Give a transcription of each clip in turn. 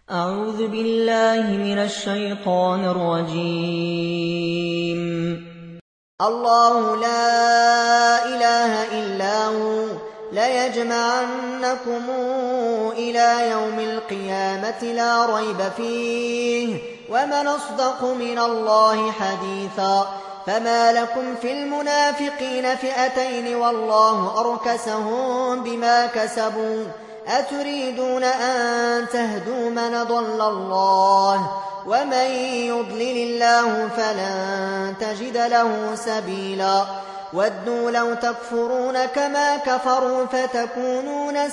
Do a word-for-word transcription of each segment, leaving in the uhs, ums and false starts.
أعوذ بالله من الشيطان الرجيم. الله لا إله إلا هو ليجمعنكم إلى يوم القيامة لا ريب فيه ومن أصدق من الله حديثا. فما لكم في المنافقين فئتين والله أركسهم بما كسبوا أتريدون أن تهدوا من ضل الله ومن يضلل الله فلن تجد له سبيلا. ودوا لو تكفرون كما كفروا فتكونون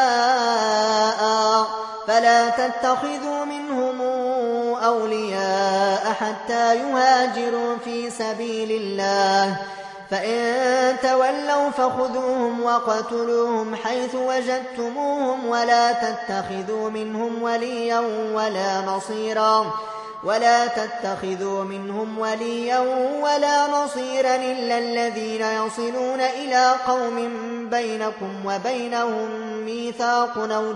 سواء فلا تتخذوا منهم أولياء حتى يهاجروا في سبيل الله فإن تولوا فخذوهم وقتلوهم حيث وجدتموهم ولا تتخذوا منهم وليا ولا نصيرا ولا تتخذوا منهم وليا ولا نصيرا إلا الذين يصلون إلى قوم بينكم وبينهم ميثاق أو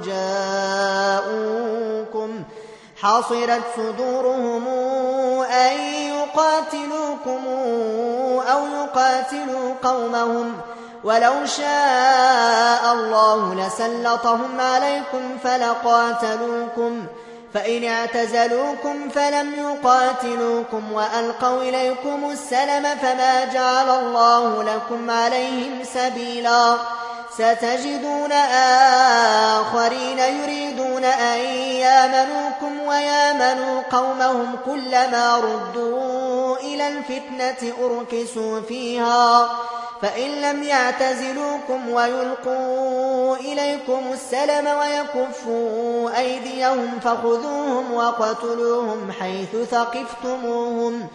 جاءوكم حصرت صدورهم أن يقاتلوكم أو يقاتلوا قومهم ولو شاء الله لسلطهم عليكم فلقاتلوكم فإن اعتزلوكم فلم يقاتلوكم وألقوا إليكم السلم فما جعل الله لكم عليهم سبيلا. ستجدون آخرين يريدون أن يامنوكم ويامنوا قومهم كلما ردوا إلى الفتنة أركسوا فيها فإن لم يعتزلوكم ويلقوا إليكم السلم ويكفوا أيديهم فخذوهم وقتلوهم حيث ثقفتموهم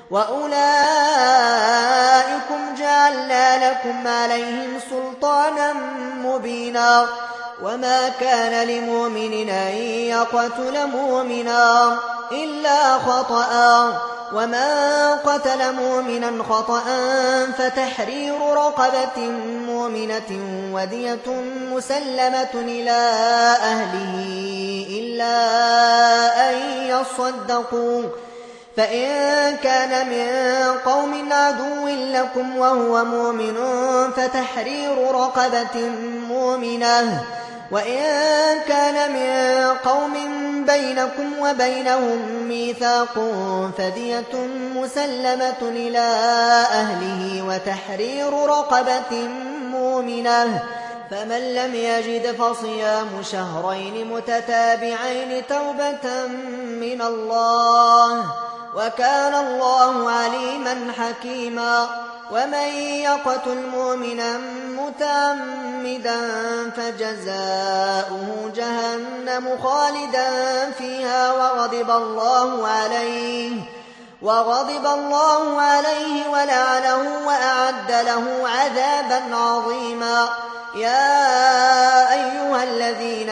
وأولئكم جعلنا لكم عليهم سلطانا مبينا. وما كان لمؤمن أن يقتل مؤمنا إلا خطأ ومن قتل مؤمنا خطأ فتحرير رقبة مؤمنة ودية مسلمة إلى أهله إلا أن يصدقوا فإن كان من قوم عدو لكم وهو مؤمن فتحرير رقبة مؤمنة وإن كان من قوم بينكم وبينهم ميثاق فدية مسلمة إلى أهله وتحرير رقبة مؤمنة فمن لم يجد فصيام شهرين متتابعين توبة من الله وكان الله عليما حكيما. ومن يقتل مؤمنا متعمدا فجزاؤه جهنم خالدا فيها وغضب الله عليه وغضب الله عليه ولعنه وأعد له عذابا عظيما. يا أيها الذين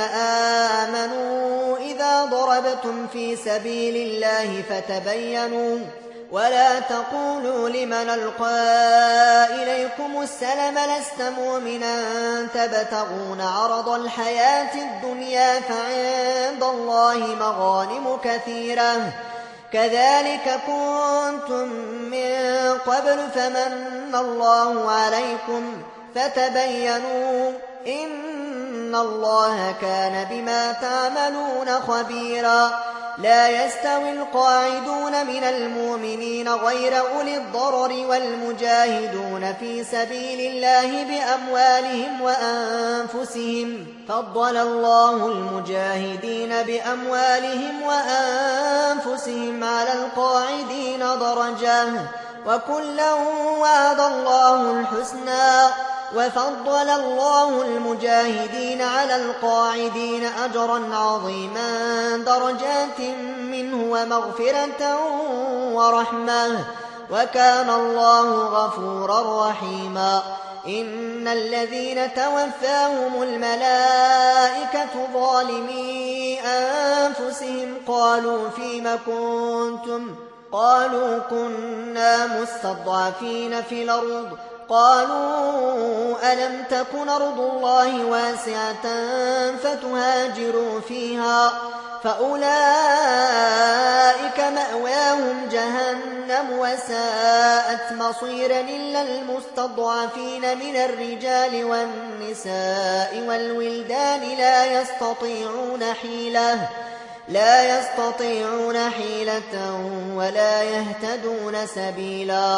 آمنوا إذا ضربتم في سبيل الله فتبينوا ولا تقولوا لمن ألقى إليكم السلم لست مؤمنا تبتغون عرض الحياة الدنيا فعند الله مغانم كثيرة كذلك كنتم من قبل فمن الله عليكم فتبينوا إن الله كان بما تعملون خبيرا. لا يستوي القاعدون من المؤمنين غير أولي الضرر والمجاهدون في سبيل الله بأموالهم وأنفسهم فضل الله المجاهدين بأموالهم وأنفسهم على القاعدين درجة وكلا وعد الله الحسنى وفضل الله المجاهدين على القاعدين أجرا عظيما درجات منه ومغفرة ورحمة وكان الله غفورا رحيما. إن الذين توفاهم الملائكة ظالمي أنفسهم قالوا فيم كنتم قالوا كنا مستضعفين في الأرض قالوا ألم تكن أرض الله واسعة فتهاجروا فيها فأولئك مأواهم جهنم وساءت مصيرا إلا المستضعفين من الرجال والنساء والولدان لا يستطيعون حيلة لا يستطيعون حيلة ولا يهتدون سبيلا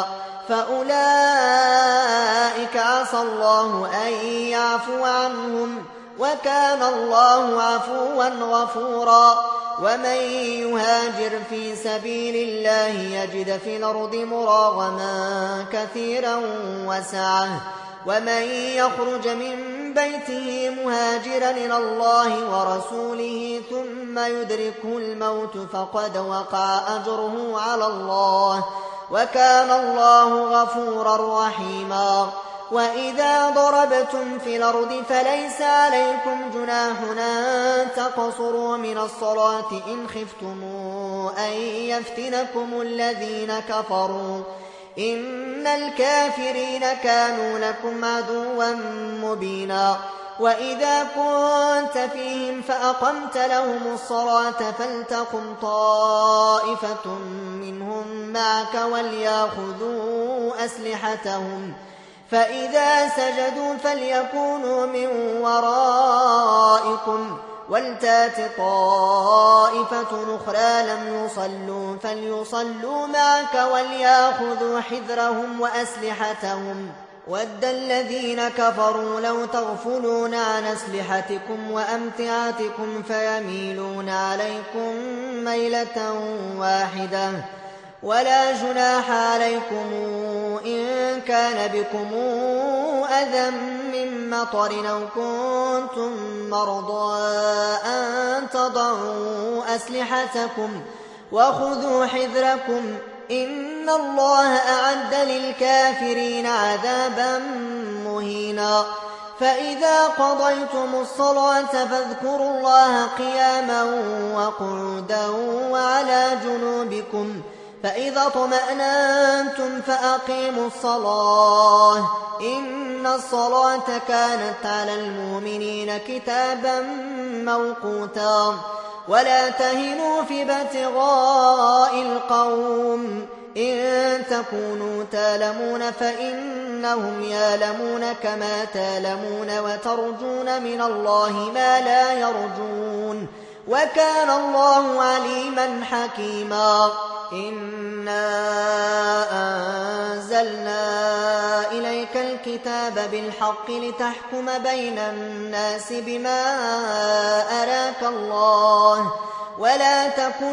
فأولئك عسى الله أن يعفو عنهم وكان الله عفوا غفورا ومن يهاجر في سبيل الله يجد في الأرض مراغما كثيرا وسعة ومن يخرج من بيته مهاجرا إلى الله ورسوله ثم يدركه الموت فقد وقع أجره على الله وكان الله غفورا رحيما وإذا ضربتم في الأرض فليس عليكم جناح أن تقصروا من الصلاة إن خفتم أن يفتنكم الذين كفروا إن الكافرين كانوا لكم عدوا مبينا وإذا كنت فيهم فأقمت لهم الصلاة فلتقم طائفة منهم معك وليأخذوا أسلحتهم فإذا سجدوا فليكونوا من ورائكم ولتات طائفة أخرى لم يصلوا فليصلوا معك وليأخذوا حذرهم وأسلحتهم ود الذين كفروا لو تغفلون عن أسلحتكم وأمتعتكم فيميلون عليكم ميلة واحدة ولا جناح عليكم إن كان بكم أذى من مطر أو كنتم مرضى أن تضعوا أسلحتكم وخذوا حذركم إن الله أعد للكافرين عذابا مهينا فإذا قضيتم الصلاة فاذكروا الله قياما وقعودا وعلى جنوبكم فإذا اطمأننتم فأقيموا الصلاة إن الصلاة كانت على المؤمنين كتابا موقوتا ولا تهنوا في ابتغاء القوم إن تكونوا تالمون فإنهم يالمون كما تالمون وترجون من الله ما لا يرجون وكان الله عليما حكيما إنا أنزلنا إليك الكتاب بالحق لتحكم بين الناس بما أراك الله ولا تكن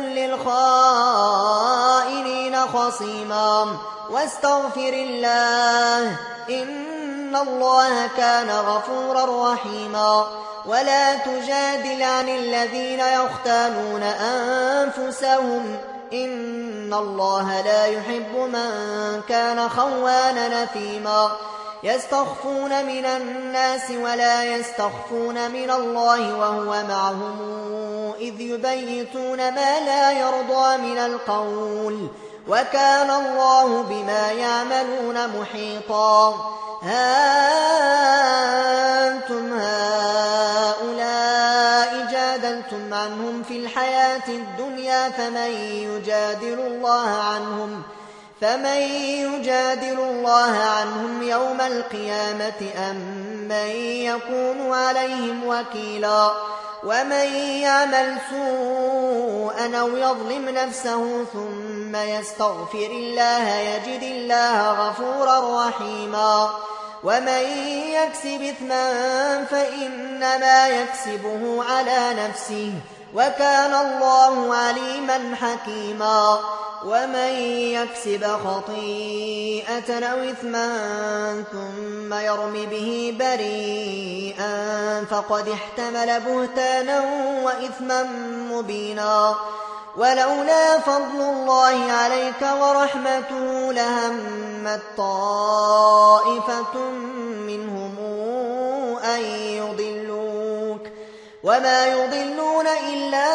للخائنين خصيما واستغفر الله إن الله كان غفورا رحيما ولا تجادل عن الذين يختانون أنفسهم إن الله لا يحب من كان خوانا نثيما يستخفون من الناس ولا يستخفون من الله وهو معهم إذ يبيتون ما لا يرضى من القول وكان الله بما يعملون محيطا ها أنتم هؤلاء جادلتم عنهم في الحياة الدنيا فمن يجادل الله عنهم فمن يجادل الله عنهم يوم القيامة أم من يكون عليهم وكيلا ومن يعمل سوءا أو يظلم نفسه ثم يستغفر الله يجد الله غفورا رحيما ومن يكسب إثما فإنما يكسبه على نفسه وكان الله عليما حكيما ومن يكسب خطيئة أو إثما ثم يرم به بريئا فقد احتمل بهتانا وإثما مبينا ولولا فضل الله عليك ورحمته لهمت طائفة منهم أن يضلوك وما يضلون إلا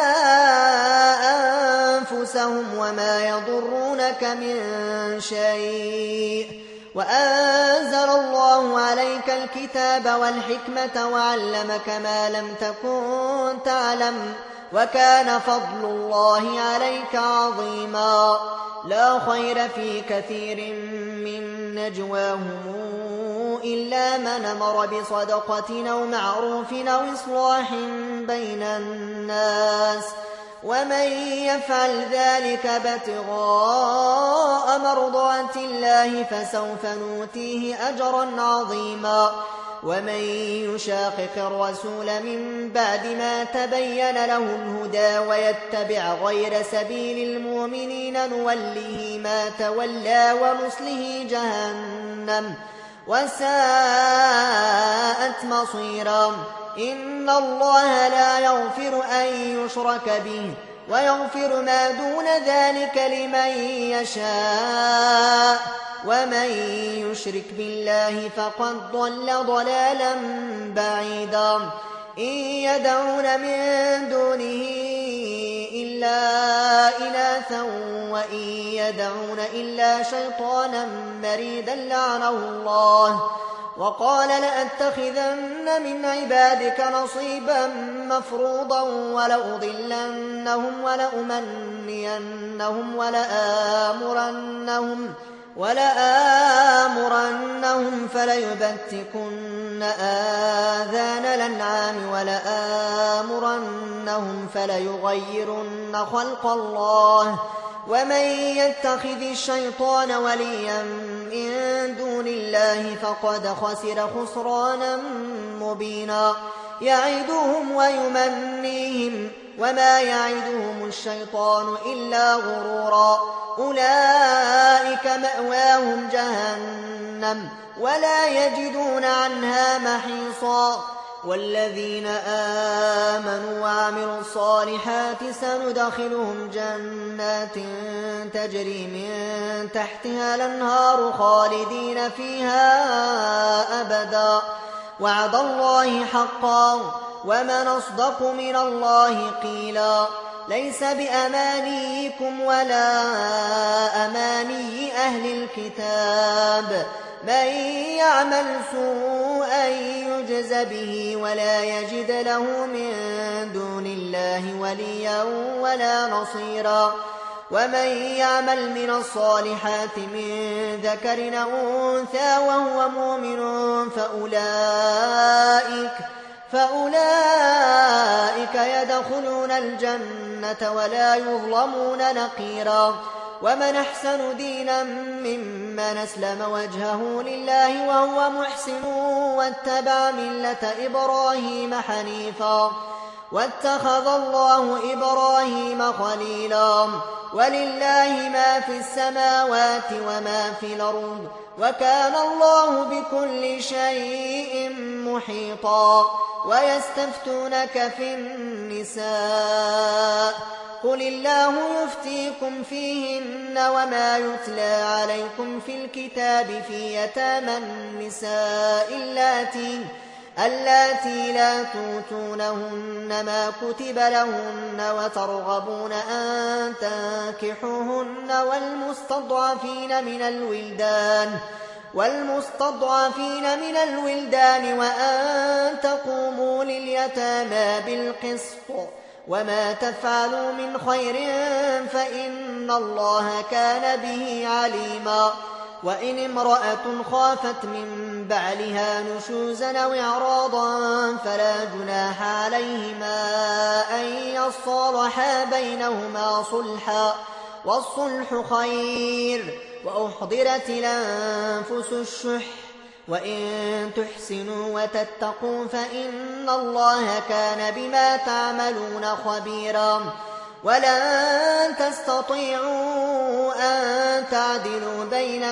أنفسهم وما يضرونك من شيء وأنزل الله عليك الكتاب والحكمة وعلمك ما لم تكن تعلم وكان فضل الله عليك عظيما. لا خير في كثير من نجواهم إلا من أمر بصدقة أو معروف أو إصلاح بين الناس ومن يفعل ذلك ابتغاء مرضات الله فسوف نؤتيه أجرا عظيما. ومن يشاقق الرسول من بعد ما تبين له الهدى ويتبع غير سبيل المؤمنين نوله ما تولى ونصله جهنم وساءت مصيرا. إن الله لا يغفر أن يشرك به ويغفر ما دون ذلك لمن يشاء ومن يشرك بالله فقد ضل ضلالا بعيدا. إن يدعون من دونه إلا إناثا وإن يدعون إلا شيطانا مريدا لعنه الله وقال لأتخذن من عبادك نصيبا مفروضا ولأضلنهم ولأمنينهم ولآمرنهم ولآمرنهم فليبتكن آذان الأنعام ولآمرنهم فليغيرن خلق الله ومن يتخذ الشيطان وليا من دون الله فقد خسر خسرانا مبينا. يعدهم ويمنيهم وما يعدهم الشيطان إلا غرورا. أولئك مأواهم جهنم ولا يجدون عنها محيصا. والذين آمنوا وعملوا الصالحات سندخلهم جنات تجري من تحتها الأنهار خالدين فيها أبدا وعد الله حقا ومن أصدق من الله قيلا. ليس بأمانيكم ولا أماني أهل الكتاب من يعمل سوءا يجز به ولا يجد له من دون الله وليا ولا نصيرا. ومن يعمل من الصالحات من ذكر أو أنثى وهو مؤمن فأولئك فأولئك يدخلون الجنة ولا يظلمون نقيرا. ومن أحسن دينا ممن أسلم وجهه لله وهو محسن واتبع ملة إبراهيم حنيفا واتخذ الله إبراهيم خليلا. ولله ما في السماوات وما في الأرض وكان الله بكل شيء محيطا. ويستفتونك في النساء قل الله يفتيكم فيهن وما يتلى عليكم في الكتاب في يتامى النساء اللاتي اللاتي لا توتونهن ما كتب لهن وترغبون أن تنكحوهن والمستضعفين من الولدان والمستضعفين من الولدان وأن تقوموا لليتامى بالقسط وما تفعلوا من خير فإن الله كان به عليما. وإن امرأة خافت من بعلها نشوزا أو إعراضا فلا جناح عليهما أن يصالحا بينهما صلحا والصلح خير. وأحضرت الأنفس الشح وإن تحسنوا وتتقوا فإن الله كان بما تعملون خبيرا. ولن تستطيعوا أن تعدلوا بين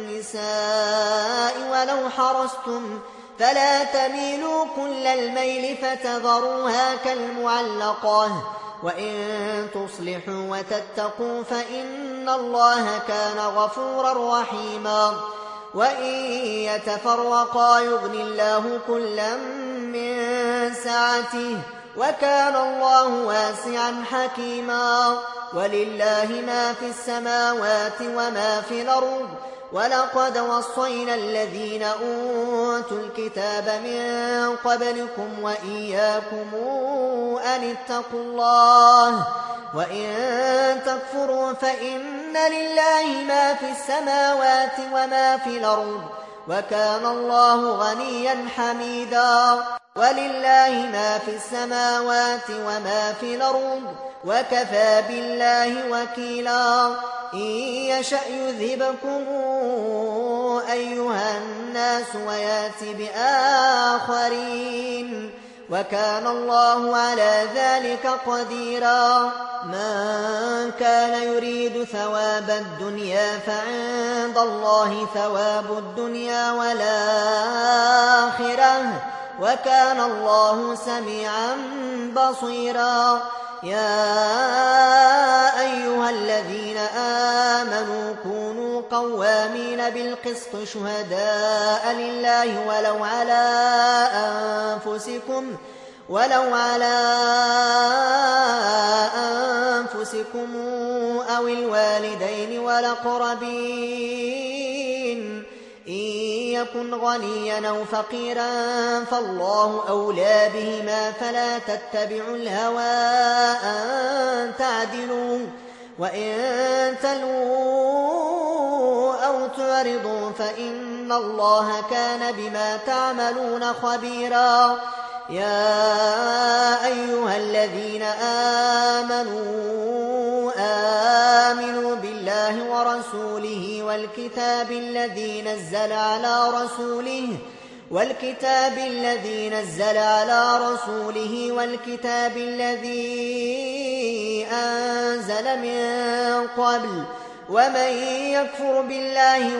النساء ولو حرصتم فلا تميلوا كل الميل فتذروها كالمعلقة. وإن تصلحوا وتتقوا فإن الله كان غفورا رحيما. وإن يتفرقا يغني الله كلا من سعته وكان الله واسعا حكيما ولله ما في السماوات وما في الأرض ولقد وصينا الذين أوتوا الكتاب من قبلكم وإياكم أن اتقوا الله وإن تكفروا فإن لله ما في السماوات وما في الأرض وكان الله غنيا حميدا ولله ما في السماوات وما في الأرض وكفى بالله وكيلا إن يشأ يذهبكم أيها الناس ويأتي بآخرين وكان الله على ذلك قديرا من كان يريد ثواب الدنيا فعند الله ثواب الدنيا والآخرة وكان الله سميعا بصيرا يا أيها الذين آمنوا كونوا قوامين بالقسط شهداء لله ولو على أنفسكم ولو على أنفسكم أو الوالدين والأقربين إن يكن غنيا أو فقيرا فالله أولى بهما فلا تتبعوا الهوى أن تعدلوا وإن تلووا أو تعرضوا فإن الله كان بما تعملون خبيرا يا أيها الذين آمنوا آمنوا بالله ورسوله والكتاب الذي نزل على رسوله والكتاب الذي نزل على رسوله والكتاب الذي أنزل من قبل ومن يكفر بالله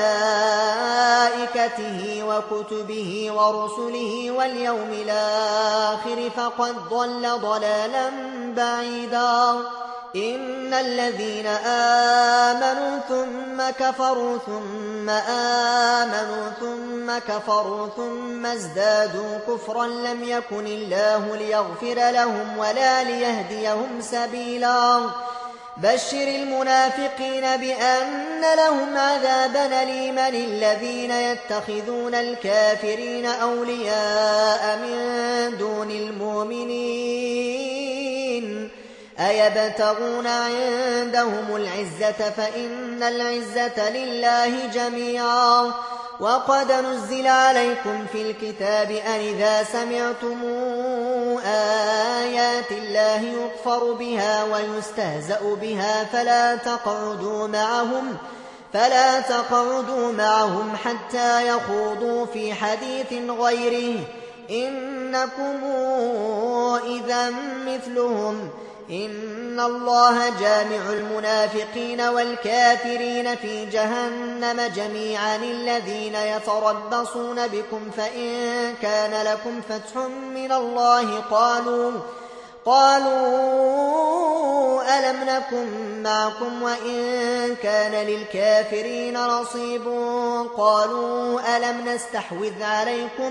وملائكته وكتبه ورسله واليوم الآخر فقد ضل ضلالا بعيدا إن الذين آمنوا ثم كفروا ثم آمنوا ثم كفروا ثم ازدادوا كفرا لم يكن الله ليغفر لهم ولا ليهديهم سبيلا بشر المنافقين بأن لهم عذابا أليما الذين يتخذون الكافرين أولياء من دون المؤمنين أيبتغون عندهم العزة فإن العزة لله جميعا وقد نزل عليكم في الكتاب أن إذا سمعتم آيات الله يكفر بها ويستهزأ بها فلا تقعدوا معهم فلا تقعدوا معهم حتى يخوضوا في حديث غيره إنكم إذا مثلهم إن الله جامع المنافقين والكافرين في جهنم جميعا الذين يتربصون بكم فإن كان لكم فتح من الله قالوا قالوا ألم نكن معكم وإن كان للكافرين نصيب قالوا ألم نستحوذ عليكم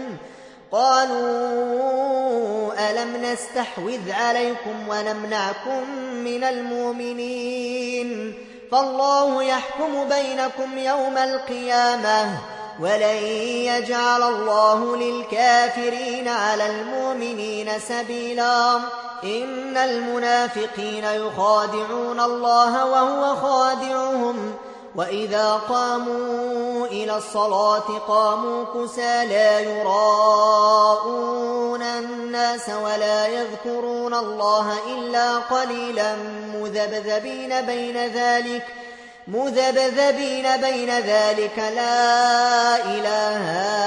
قالوا ألم نستحوذ عليكم ونمنعكم من المؤمنين فالله يحكم بينكم يوم القيامة ولن يجعل الله للكافرين على المؤمنين سبيلا إن المنافقين يخادعون الله وهو خادعهم وإذا قاموا إلى الصلاة قاموا كسى لا يراءون الناس ولا يذكرون الله إلا قليلا مذبذبين بين ذلك مذبذبين بين ذلك لا إله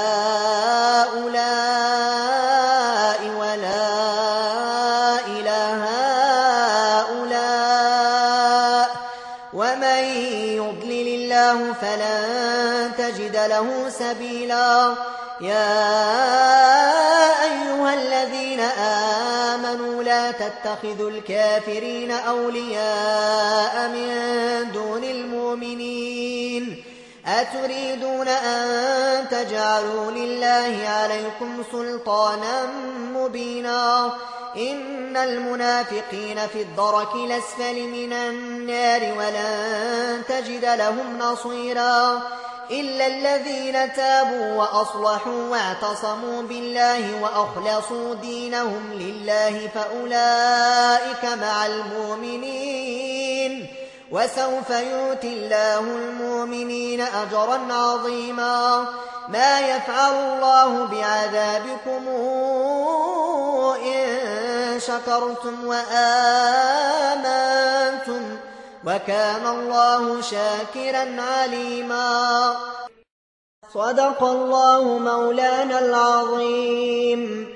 هؤلاء ولا إله هؤلاء ومن يضلل الله فلن تجد له سبيلا يا أيها الذين آمنوا لا تتخذوا الكافرين أولياء من دون المؤمنين أتريدون أن تجعلوا لله عليكم سلطانا مبينا إن المنافقين في الدرك الأسفل من النار ولن تجد لهم نصيرا إلا الذين تابوا وأصلحوا واعتصموا بالله وأخلصوا دينهم لله فأولئك مع المؤمنين وسوف يؤتي الله المؤمنين أجرا عظيما ما يفعل الله بعذابكم إن شكرتم وآمنتم وكان الله شاكرا عليما صدق الله مولانا العظيم.